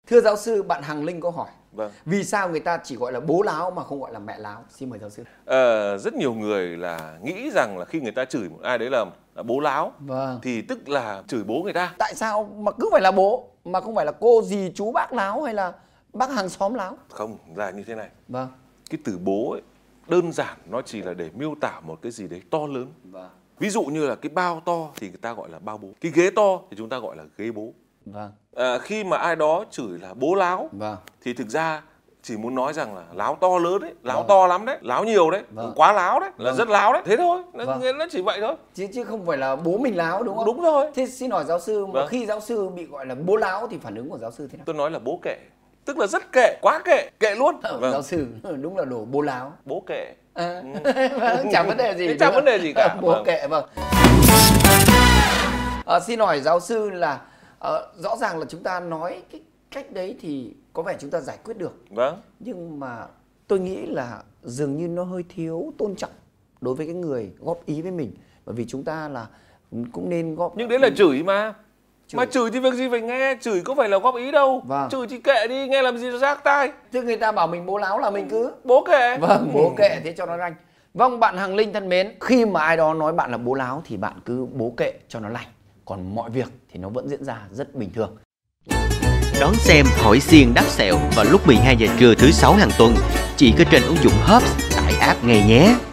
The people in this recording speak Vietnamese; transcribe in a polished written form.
Thưa giáo sư, bạn Hằng Linh có hỏi Vâng. vì sao người ta chỉ gọi là bố láo mà không gọi là mẹ láo? Xin mời giáo sư. Rất nhiều người là nghĩ rằng là khi người ta chửi một ai đấy là bố láo, Vâng. thì tức là chửi bố người ta. Tại sao mà cứ phải là bố mà không phải là cô, dì, chú, bác láo hay là bác hàng xóm láo? Không, là như thế này. Vâng. Cái từ bố ấy, đơn giản nó chỉ là để miêu tả một cái gì đấy to lớn. Vâng. Ví dụ như là cái bao to thì người ta gọi là bao bố. Cái ghế to thì chúng ta gọi là ghế bố. Vâng. Khi mà ai đó chửi là bố láo, Vâng. thì thực ra chỉ muốn nói rằng là láo to lớn đấy, láo Vâng. to lắm đấy, láo nhiều đấy, Vâng. quá láo đấy, là Vâng. rất láo đấy. Thế thôi, Vâng. nó chỉ vậy thôi. Chứ không phải là bố mình láo đúng không? Đúng rồi. Thế xin hỏi giáo sư, mà Vâng. khi giáo sư bị gọi là bố láo thì phản ứng của giáo sư thế nào? Tôi nói là bố kệ, tức là rất kệ, quá kệ, kệ luôn. Vâng. Giáo sư đúng là đồ bố láo. Bố kệ. Chẳng vấn đề gì. Chẳng vấn đề gì cả. Bố Vâng. kệ, vâng. Xin hỏi giáo sư là rõ ràng là chúng ta nói cái cách đấy thì có vẻ chúng ta giải quyết được. Vâng. Nhưng mà tôi nghĩ là dường như nó hơi thiếu tôn trọng đối với cái người góp ý với mình. Bởi vì chúng ta là cũng nên góp. Nhưng đấy là chửi mà. Chửi. Mà chửi thì việc gì phải nghe, chửi có phải là góp ý đâu. Vâng. Chửi thì kệ đi, nghe làm gì nó rác tai. Thế người ta bảo mình bố láo là mình cứ Bố kệ. vâng, bố kệ thế cho nó ranh. Vâng, bạn Hằng Linh thân mến, khi mà ai đó nói bạn là bố láo thì bạn cứ bố kệ cho nó lành. Còn mọi việc thì nó vẫn diễn ra rất bình thường. Đón xem Hỏi Xiên Đáp Sẹo vào lúc 12 giờ trưa thứ 6 hàng tuần, chỉ có trên ứng dụng Hubs tải app ngay nhé.